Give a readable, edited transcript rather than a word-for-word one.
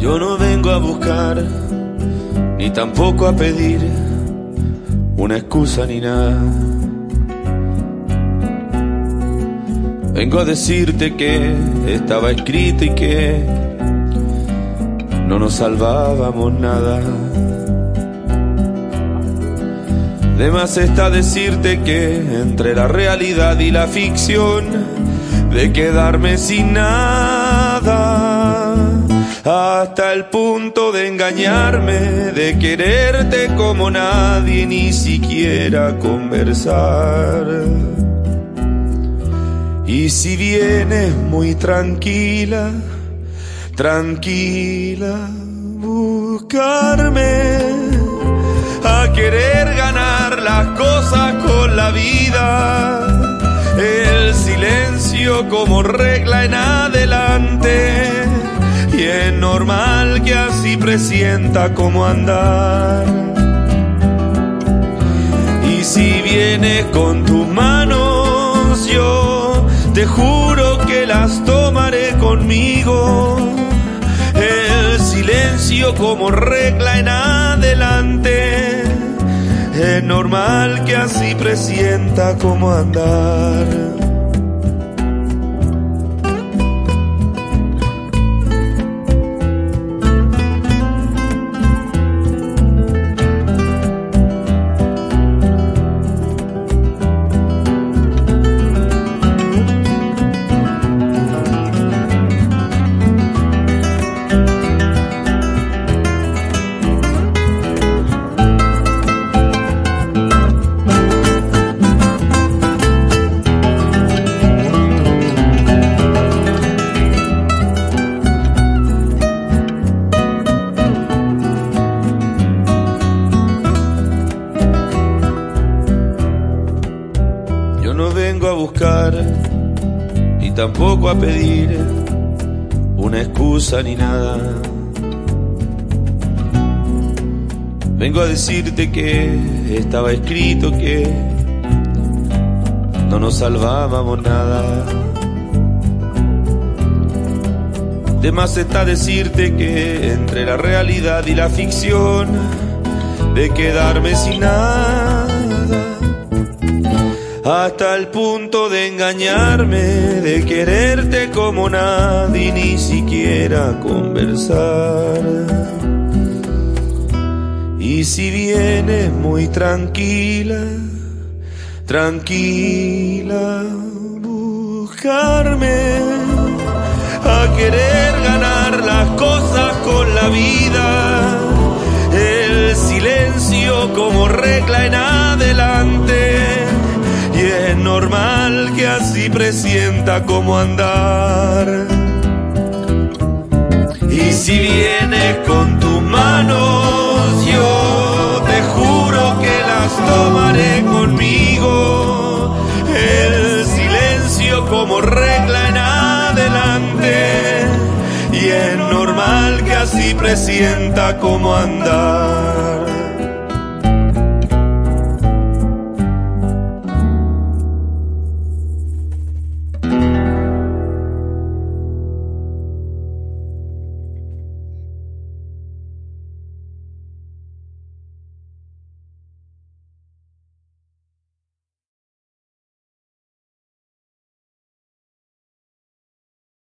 Yo no vengo a buscar, ni tampoco a pedir una excusa ni nada. Vengo a decirte que estaba escrito y que no nos salvábamos nada. De más está decirte que entre la realidad y la ficción, de quedarme sin nada, hasta el punto de engañarme, de quererte como nadie, ni siquiera conversar. Y si vienes muy tranquila, tranquila, buscarme, a querer ganar las cosas con la vida, el silencio como regla en adelante, y es normal que así presienta cómo andar. Y si vienes con tus manos, yo te juro que las tomaré conmigo, el silencio como regla en adelante, es normal que así presienta cómo andar. No vengo a buscar, ni tampoco a pedir una excusa ni nada. Vengo a decirte que estaba escrito que no nos salvábamos nada. De más está decirte que entre la realidad y la ficción, de quedarme sin nada, hasta el punto de engañarme, de quererte como nadie, ni siquiera conversar. Y si vienes muy tranquila, tranquila, buscarme, a querer ganar las cosas con la vida, el silencio como regla en adelante, y es normal que así presienta cómo andar. Y si vienes con tus manos, yo te juro que las tomaré conmigo, el silencio como regla en adelante, y es normal que así presienta cómo andar.